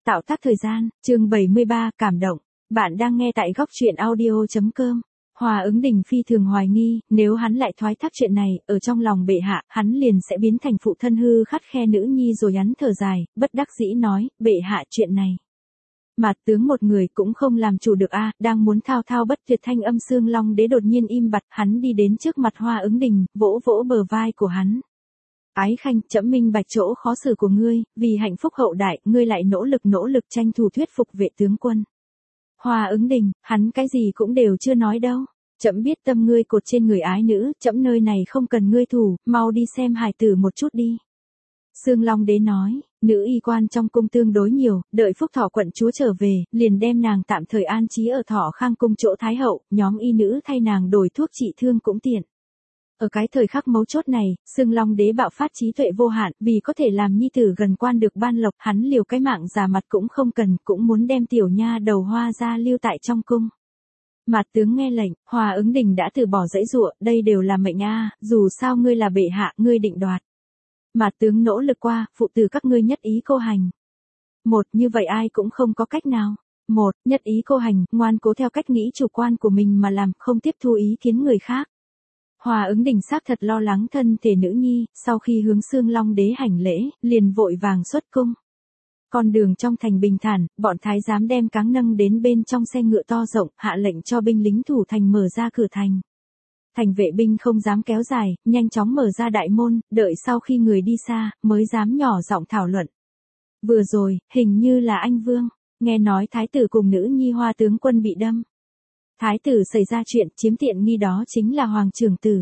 Tạo tác thời gian, chương 73, cảm động. Bạn đang nghe tại góc truyện audio.com. Hòa ứng đình phi thường hoài nghi, nếu hắn lại thoái thác chuyện này, ở trong lòng bệ hạ, hắn liền sẽ biến thành phụ thân hư khắt khe nữ nhi rồi hắn thở dài, bất đắc dĩ nói, bệ hạ chuyện này. Mạt tướng một người cũng không làm chủ được đang muốn thao thao bất tuyệt thanh âm Xương Long Đế đột nhiên im bặt, hắn đi đến trước mặt Hoa ứng đình, vỗ vỗ bờ vai của hắn. Ái khanh, trẫm minh bạch chỗ khó xử của ngươi, vì hạnh phúc hậu đại, ngươi lại nỗ lực tranh thủ thuyết phục vệ tướng quân. Hoa ứng đình, hắn cái gì cũng đều chưa nói đâu. Trẫm biết tâm ngươi cột trên người ái nữ, trẫm nơi này không cần ngươi thủ, mau đi xem hài tử một chút đi. Xương Long Đế nói, nữ y quan trong cung tương đối nhiều, đợi Phúc Thọ quận chúa trở về, liền đem nàng tạm thời an trí ở Thọ Khang cung chỗ Thái hậu, nhóm y nữ thay nàng đổi thuốc trị thương cũng tiện. Ở cái thời khắc mấu chốt này, Xương Long Đế bạo phát trí tuệ vô hạn, vì có thể làm nhi tử gần quan được ban lộc, hắn liều cái mạng già mặt cũng không cần, cũng muốn đem tiểu nha đầu Hoa ra lưu tại trong cung. Mạt tướng nghe lệnh, Hòa ứng đình đã từ bỏ dãy dụa, đây đều là mệnh dù sao ngươi là bệ hạ, ngươi định đoạt. Mạt tướng nỗ lực qua, phụ tử các ngươi nhất ý cô hành. Như vậy ai cũng không có cách nào. Nhất ý cô hành, ngoan cố theo cách nghĩ chủ quan của mình mà làm, không tiếp thu ý kiến người khác. Hòa ứng đình xác thật lo lắng thân thể nữ nhi, sau khi hướng Xương Long Đế hành lễ, liền vội vàng xuất cung. Con đường trong thành bình thản, bọn thái giám đem cáng nâng đến bên trong xe ngựa to rộng, hạ lệnh cho binh lính thủ thành mở ra cửa thành. Thành vệ binh không dám kéo dài, nhanh chóng mở ra đại môn, đợi sau khi người đi xa, mới dám nhỏ giọng thảo luận. Vừa rồi, hình như là anh Vương, nghe nói thái tử cùng nữ nhi Hoa tướng quân bị đâm. Thái tử xảy ra chuyện, chiếm tiện nghi đó chính là hoàng trưởng tử.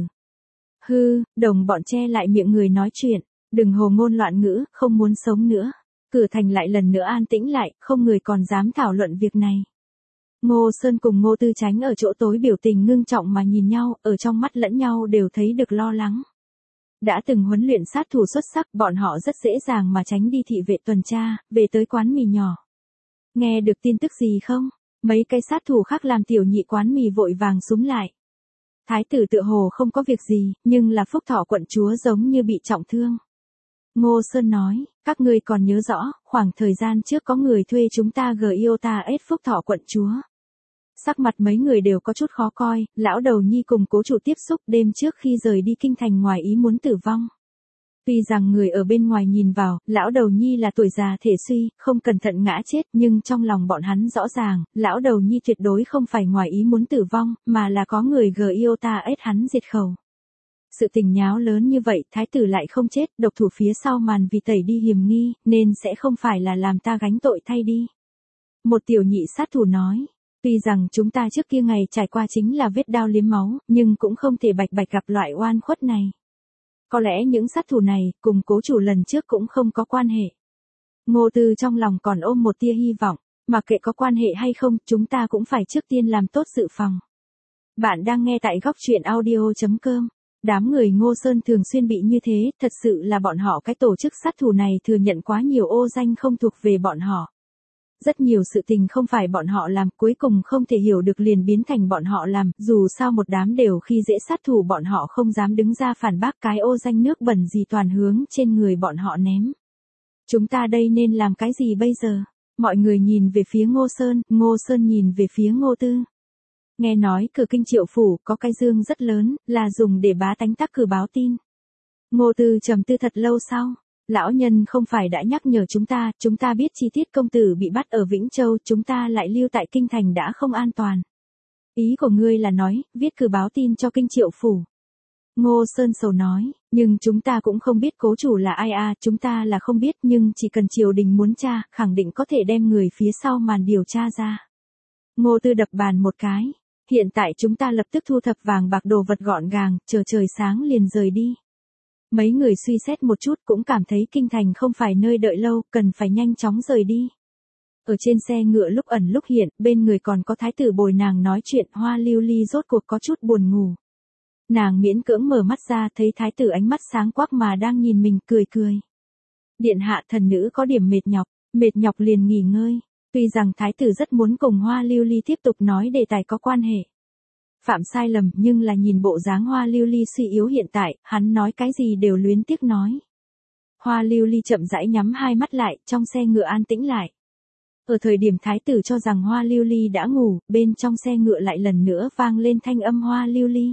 Đồng bọn che lại miệng người nói chuyện, đừng hồ ngôn loạn ngữ, không muốn sống nữa. Cửa thành lại lần nữa an tĩnh lại, không người còn dám thảo luận việc này. Ngô Sơn cùng Ngô Tư Chánh ở chỗ tối biểu tình ngưng trọng mà nhìn nhau, ở trong mắt lẫn nhau đều thấy được lo lắng. Đã từng huấn luyện sát thủ xuất sắc, bọn họ rất dễ dàng mà tránh đi thị vệ tuần tra, về tới quán mì nhỏ. Nghe được tin tức gì không? Mấy cái sát thủ khác làm tiểu nhị quán mì vội vàng xúm lại. Thái tử tựa hồ không có việc gì, nhưng là Phúc Thọ quận chúa giống như bị trọng thương. Ngô Sơn nói, các ngươi còn nhớ rõ, khoảng thời gian trước có người thuê chúng ta Giota ết Phúc Thọ quận chúa. Sắc mặt mấy người đều có chút khó coi, lão đầu nhi cùng cố chủ tiếp xúc đêm trước khi rời đi kinh thành ngoài ý muốn tử vong. Tuy rằng người ở bên ngoài nhìn vào, lão đầu nhi là tuổi già thể suy, không cẩn thận ngã chết, nhưng trong lòng bọn hắn rõ ràng, lão đầu nhi tuyệt đối không phải ngoài ý muốn tử vong, mà là có người Giota ết hắn diệt khẩu. Sự tình nháo lớn như vậy, thái tử lại không chết, độc thủ phía sau màn vì tẩy đi hiểm nghi, nên sẽ không phải là làm ta gánh tội thay đi. Một tiểu nhị sát thủ nói, tuy rằng chúng ta trước kia ngày trải qua chính là vết đao liếm máu, nhưng cũng không thể bạch bạch gặp loại oan khuất này. Có lẽ những sát thủ này, cùng cố chủ lần trước cũng không có quan hệ. Ngô Tư trong lòng còn ôm một tia hy vọng, mà kệ có quan hệ hay không, chúng ta cũng phải trước tiên làm tốt dự phòng. Bạn đang nghe tại góc truyện audio.com. Đám người Ngô Sơn thường xuyên bị như thế, thật sự là bọn họ cái tổ chức sát thủ này thừa nhận quá nhiều ô danh không thuộc về bọn họ. Rất nhiều sự tình không phải bọn họ làm, cuối cùng không thể hiểu được liền biến thành bọn họ làm, dù sao một đám đều khi dễ sát thủ bọn họ không dám đứng ra phản bác cái ô danh nước bẩn gì toàn hướng trên người bọn họ ném. Chúng ta đây nên làm cái gì bây giờ? Mọi người nhìn về phía Ngô Sơn nhìn về phía Ngô Tư. Nghe nói cửa kinh Triệu phủ có cái dương rất lớn, là dùng để bá tánh tắc cử báo tin. Ngô Tư trầm tư thật lâu sau, lão nhân không phải đã nhắc nhở chúng ta biết chi tiết công tử bị bắt ở Vĩnh Châu, chúng ta lại lưu tại kinh thành đã không an toàn. Ý của ngươi là nói, viết cử báo tin cho kinh Triệu phủ. Ngô Sơn sầu nói, nhưng chúng ta cũng không biết cố chủ là ai chúng ta là không biết, nhưng chỉ cần triều đình muốn tra, khẳng định có thể đem người phía sau màn điều tra ra. Ngô Tư đập bàn một cái. Hiện tại chúng ta lập tức thu thập vàng bạc đồ vật gọn gàng, chờ trời sáng liền rời đi. Mấy người suy xét một chút cũng cảm thấy kinh thành không phải nơi đợi lâu, cần phải nhanh chóng rời đi. Ở trên xe ngựa lúc ẩn lúc hiện, bên người còn có thái tử bồi nàng nói chuyện, Hoa Lưu Ly rốt cuộc có chút buồn ngủ. Nàng miễn cưỡng mở mắt ra thấy thái tử ánh mắt sáng quắc mà đang nhìn mình, cười. Điện hạ thần nữ có điểm mệt nhọc liền nghỉ ngơi. Tuy rằng thái tử rất muốn cùng Hoa Lưu Ly tiếp tục nói đề tài có quan hệ. Phạm sai lầm, nhưng là nhìn bộ dáng Hoa Lưu Ly suy yếu hiện tại, hắn nói cái gì đều luyến tiếc nói. Hoa Lưu Ly chậm rãi nhắm hai mắt lại, trong xe ngựa an tĩnh lại. Ở thời điểm thái tử cho rằng Hoa Lưu Ly đã ngủ, bên trong xe ngựa lại lần nữa vang lên thanh âm Hoa Lưu Ly.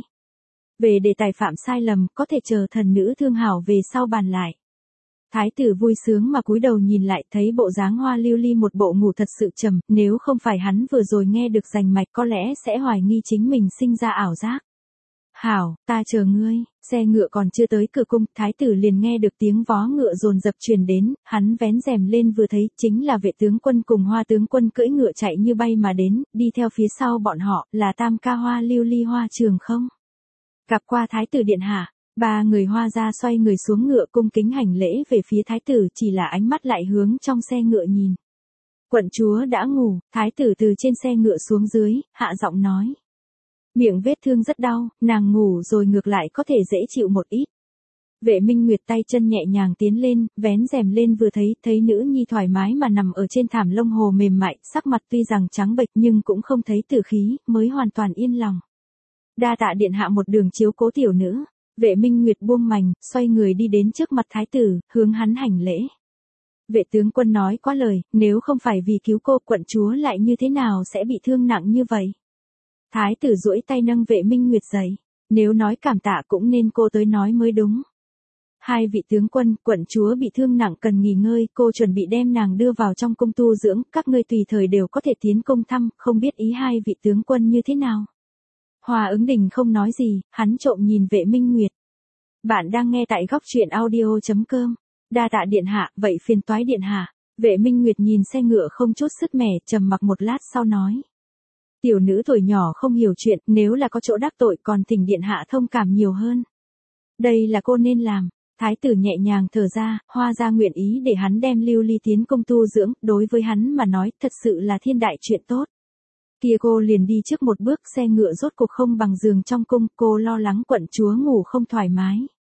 Về đề tài phạm sai lầm, có thể chờ thần nữ thương hảo về sau bàn lại. Thái tử vui sướng mà cúi đầu nhìn lại, thấy bộ dáng Hoa Lưu Ly một bộ ngủ thật sự trầm, nếu không phải hắn vừa rồi nghe được rành mạch có lẽ sẽ hoài nghi chính mình sinh ra ảo giác. Hảo, ta chờ ngươi. Xe ngựa còn chưa tới cửa cung, thái tử liền nghe được tiếng vó ngựa dồn dập truyền đến, hắn vén rèm lên vừa thấy, chính là vệ tướng quân cùng Hoa tướng quân cưỡi ngựa chạy như bay mà đến, đi theo phía sau bọn họ, là tam ca Hoa Lưu Ly Hoa Trường không? Gặp qua thái tử điện hạ, ba người Hoa gia xoay người xuống ngựa cung kính hành lễ về phía thái tử, chỉ là ánh mắt lại hướng trong xe ngựa nhìn. Quận chúa đã ngủ, thái tử từ trên xe ngựa xuống dưới, hạ giọng nói. Miệng vết thương rất đau, nàng ngủ rồi ngược lại có thể dễ chịu một ít. Vệ Minh Nguyệt tay chân nhẹ nhàng tiến lên, vén rèm lên vừa thấy nữ nhi thoải mái mà nằm ở trên thảm lông hồ mềm mại, sắc mặt tuy rằng trắng bệch nhưng cũng không thấy tử khí, mới hoàn toàn yên lòng. Đa tạ điện hạ một đường chiếu cố tiểu nữ. Vệ Minh Nguyệt buông mành, xoay người đi đến trước mặt thái tử, hướng hắn hành lễ. Vệ tướng quân nói quá lời, nếu không phải vì cứu cô, quận chúa lại như thế nào sẽ bị thương nặng như vậy? Thái tử duỗi tay nâng Vệ Minh Nguyệt dậy, nếu nói cảm tạ cũng nên cô tới nói mới đúng. Hai vị tướng quân, quận chúa bị thương nặng cần nghỉ ngơi, cô chuẩn bị đem nàng đưa vào trong cung tu dưỡng, các ngươi tùy thời đều có thể tiến cung thăm, không biết ý hai vị tướng quân như thế nào. Hòa ứng đình không nói gì, hắn trộm nhìn Vệ Minh Nguyệt. Bạn đang nghe tại góc truyện audio.com. Đa tạ điện hạ, vậy phiền toái điện hạ. Vệ Minh Nguyệt nhìn xe ngựa không chút sức mẻ, trầm mặc một lát sau nói. Tiểu nữ tuổi nhỏ không hiểu chuyện, nếu là có chỗ đắc tội còn thỉnh điện hạ thông cảm nhiều hơn. Đây là cô nên làm. Thái tử nhẹ nhàng thở ra, Hoa gia nguyện ý để hắn đem Lưu Ly tiến công tu dưỡng, đối với hắn mà nói thật sự là thiên đại chuyện tốt. Kia cô liền đi trước một bước, xe ngựa rốt cuộc không bằng giường trong cung, cô lo lắng quận chúa ngủ không thoải mái.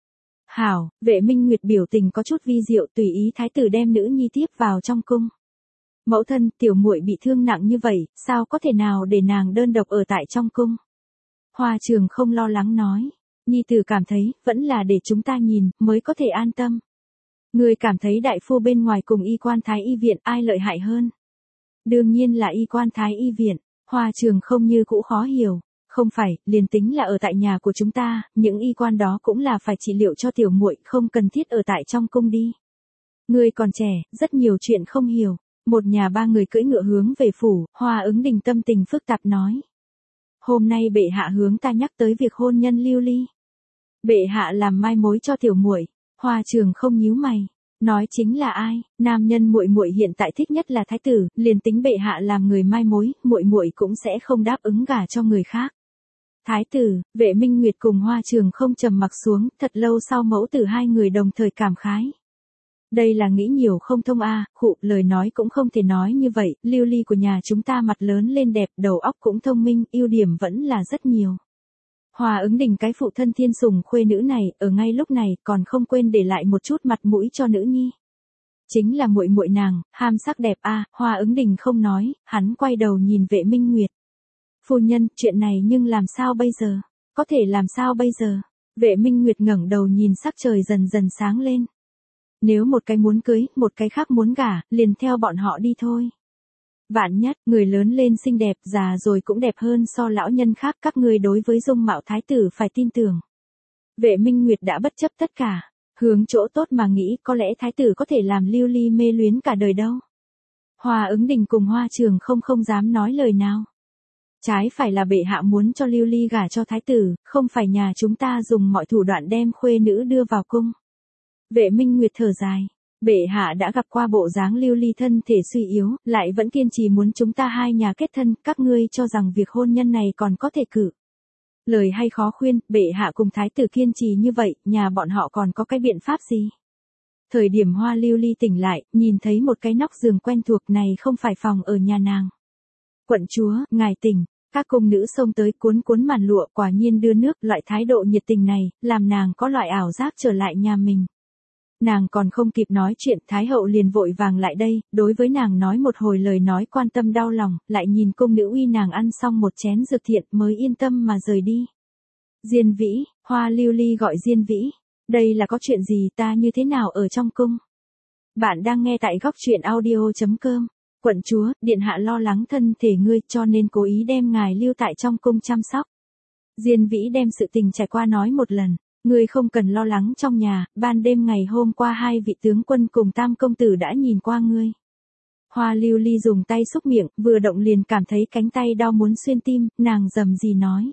Hảo, Vệ Minh Nguyệt biểu tình có chút vi diệu, tùy ý thái tử đem nữ nhi tiếp vào trong cung. Mẫu thân, tiểu muội bị thương nặng như vậy, sao có thể nào để nàng đơn độc ở tại trong cung? Hoa Trường không lo lắng nói. Nhi tử cảm thấy, vẫn là để chúng ta nhìn, mới có thể an tâm. Người cảm thấy đại phu bên ngoài cùng y quan thái y viện ai lợi hại hơn? Đương nhiên là y quan thái y viện. Hoa Trường không như cũ khó hiểu. Không phải, liền tính là ở tại nhà của chúng ta, những y quan đó cũng là phải trị liệu cho tiểu muội, không cần thiết ở tại trong cung đi. Người còn trẻ, rất nhiều chuyện không hiểu. Một nhà ba người cưỡi ngựa hướng về phủ, Hoa ứng đình tâm tình phức tạp nói. Hôm nay bệ hạ hướng ta nhắc tới việc hôn nhân Lưu Ly. Bệ hạ làm mai mối cho tiểu muội. Hoa Trường không nhíu mày. Nói chính là ai? Nam nhân muội muội hiện tại thích nhất là thái tử, liền tính bệ hạ làm người mai mối, muội muội cũng sẽ không đáp ứng gả cho người khác. Thái tử, Vệ Minh Nguyệt cùng Hoa Trường không trầm mặc xuống, thật lâu sau mẫu tử hai người đồng thời cảm khái. Đây là nghĩ nhiều không thông a, khụ, lời nói cũng không thể nói như vậy, Lưu Ly của nhà chúng ta mặt lớn lên đẹp, đầu óc cũng thông minh, ưu điểm vẫn là rất nhiều. Hòa ứng đình cái phụ thân thiên sủng khuê nữ này, ở ngay lúc này còn không quên để lại một chút mặt mũi cho nữ nhi. Chính là muội muội nàng, ham sắc đẹp a, Hòa ứng đình không nói, hắn quay đầu nhìn Vệ Minh Nguyệt. Phu nhân, chuyện này nhưng làm sao bây giờ? Có thể làm sao bây giờ? Vệ Minh Nguyệt ngẩng đầu nhìn sắc trời dần dần sáng lên. Nếu một cái muốn cưới, một cái khác muốn gả, liền theo bọn họ đi thôi. Vạn nhất, người lớn lên xinh đẹp, già rồi cũng đẹp hơn so lão nhân khác, các ngươi đối với dung mạo thái tử phải tin tưởng. Vệ Minh Nguyệt đã bất chấp tất cả, hướng chỗ tốt mà nghĩ, có lẽ thái tử có thể làm Lưu Ly mê luyến cả đời đâu. Hòa ứng đình cùng Hoa Trường không dám nói lời nào. Trái phải là bệ hạ muốn cho Lưu Ly gả cho thái tử, không phải nhà chúng ta dùng mọi thủ đoạn đem khuê nữ đưa vào cung. Vệ Minh Nguyệt thở dài. Bệ hạ đã gặp qua bộ dáng Lưu Ly thân thể suy yếu, lại vẫn kiên trì muốn chúng ta hai nhà kết thân, các ngươi cho rằng việc hôn nhân này còn có thể cử. Lời hay khó khuyên, bệ hạ cùng thái tử kiên trì như vậy, nhà bọn họ còn có cái biện pháp gì? Thời điểm Hoa Lưu Ly tỉnh lại, nhìn thấy một cái nóc giường quen thuộc này không phải phòng ở nhà nàng. Quận chúa, ngài tỉnh. Các cung nữ xông tới cuốn màn lụa, quả nhiên đưa nước, loại thái độ nhiệt tình này, làm nàng có loại ảo giác trở lại nhà mình. Nàng còn không kịp nói chuyện, Thái hậu liền vội vàng lại đây, đối với nàng nói một hồi lời nói quan tâm đau lòng, lại nhìn cung nữ uy nàng ăn xong một chén dược thiện mới yên tâm mà rời đi. Diên Vĩ, Hoa Lưu Ly gọi Diên Vĩ. Đây là có chuyện gì, ta như thế nào ở trong cung? Bạn đang nghe tại góc truyện audio.com. Quận chúa, điện hạ lo lắng thân thể ngươi cho nên cố ý đem ngài lưu tại trong cung chăm sóc. Diên Vĩ đem sự tình trải qua nói một lần. Ngươi không cần lo lắng trong nhà, ban đêm ngày hôm qua hai vị tướng quân cùng tam công tử đã nhìn qua ngươi. Hoa Lưu Ly dùng tay xúc miệng, vừa động liền cảm thấy cánh tay đau muốn xuyên tim, nàng rầm rì nói.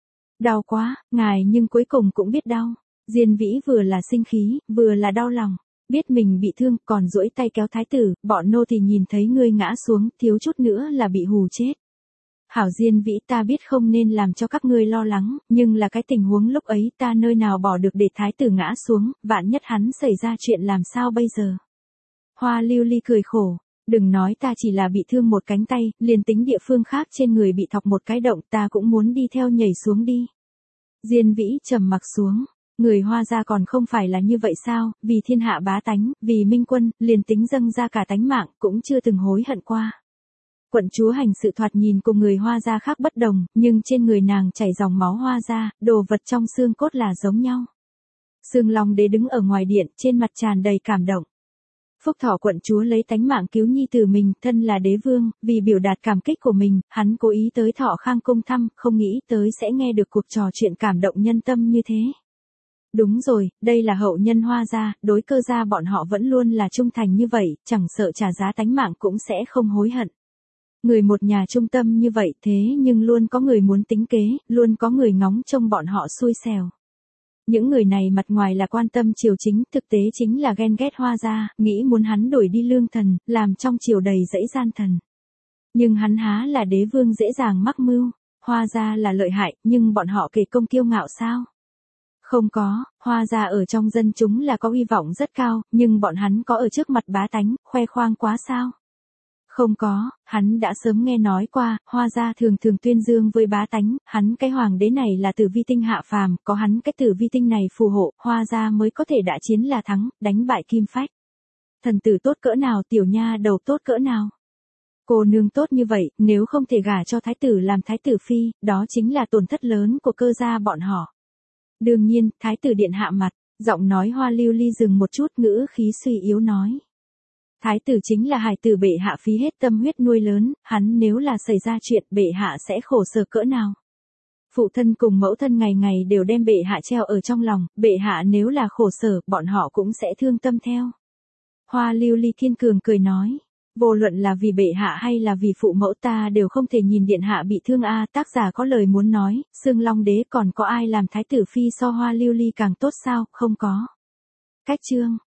Đau quá, ngài nhưng cuối cùng cũng biết đau. Diên Vĩ vừa là sinh khí, vừa là đau lòng. Biết mình bị thương, còn duỗi tay kéo thái tử, bọn nô thì nhìn thấy ngươi ngã xuống, thiếu chút nữa là bị hù chết. Hảo Diên Vĩ, ta biết không nên làm cho các ngươi lo lắng, nhưng là cái tình huống lúc ấy ta nơi nào bỏ được để thái tử ngã xuống, vạn nhất hắn xảy ra chuyện làm sao bây giờ. Hoa Lưu Ly cười khổ, đừng nói ta chỉ là bị thương một cánh tay, liền tính địa phương khác trên người bị thọc một cái động ta cũng muốn đi theo nhảy xuống đi. Diên Vĩ trầm mặc xuống, người Hoa gia còn không phải là như vậy sao, vì thiên hạ bá tánh, vì minh quân, liền tính dâng ra cả tánh mạng cũng chưa từng hối hận qua. Quận chúa hành sự thoạt nhìn cùng người Hoa gia khác bất đồng, nhưng trên người nàng chảy dòng máu Hoa gia, đồ vật trong xương cốt là giống nhau. Sương Long Đế đứng ở ngoài điện, trên mặt tràn đầy cảm động. Phúc Thọ quận chúa lấy tánh mạng cứu nhi tử mình, thân là đế vương, vì biểu đạt cảm kích của mình, hắn cố ý tới Thọ Khang cung thăm, không nghĩ tới sẽ nghe được cuộc trò chuyện cảm động nhân tâm như thế. Đúng rồi, đây là hậu nhân Hoa gia, đối Cơ gia bọn họ vẫn luôn là trung thành như vậy, chẳng sợ trả giá tánh mạng cũng sẽ không hối hận. Người một nhà trung tâm như vậy thế nhưng luôn có người muốn tính kế, luôn có người ngóng trông bọn họ xui xẻo. Những người này mặt ngoài là quan tâm triều chính, thực tế chính là ghen ghét Hoa gia, nghĩ muốn hắn đuổi đi lương thần, làm trong triều đầy dẫy gian thần. Nhưng hắn há là đế vương dễ dàng mắc mưu, Hoa gia là lợi hại, nhưng bọn họ kể công kiêu ngạo sao? Không có, Hoa gia ở trong dân chúng là có uy vọng rất cao, nhưng bọn hắn có ở trước mặt bá tánh, khoe khoang quá sao? Không có, hắn đã sớm nghe nói qua, Hoa gia thường thường tuyên dương với bá tánh, hắn cái hoàng đế này là tử vi tinh hạ phàm, có hắn cái tử vi tinh này phù hộ, Hoa gia mới có thể đã chiến là thắng, đánh bại Kim Phách. Thần tử tốt cỡ nào, tiểu nha đầu tốt cỡ nào. Cô nương tốt như vậy, nếu không thể gả cho thái tử làm thái tử phi, đó chính là tổn thất lớn của Cơ gia bọn họ. Đương nhiên, thái tử điện hạ mặt, giọng nói Hoa Lưu Ly dừng một chút, ngữ khí suy yếu nói. Thái tử chính là hài tử bệ hạ phí hết tâm huyết nuôi lớn, hắn nếu là xảy ra chuyện bệ hạ sẽ khổ sở cỡ nào. Phụ thân cùng mẫu thân ngày ngày đều đem bệ hạ treo ở trong lòng, bệ hạ nếu là khổ sở, bọn họ cũng sẽ thương tâm theo. Hoa Lưu Ly kiên cường cười nói, vô luận là vì bệ hạ hay là vì phụ mẫu ta đều không thể nhìn điện hạ bị thương a. Tác giả có lời muốn nói, Sương Long Đế còn có ai làm thái tử phi so Hoa Lưu Ly càng tốt sao, không có. Cách chương.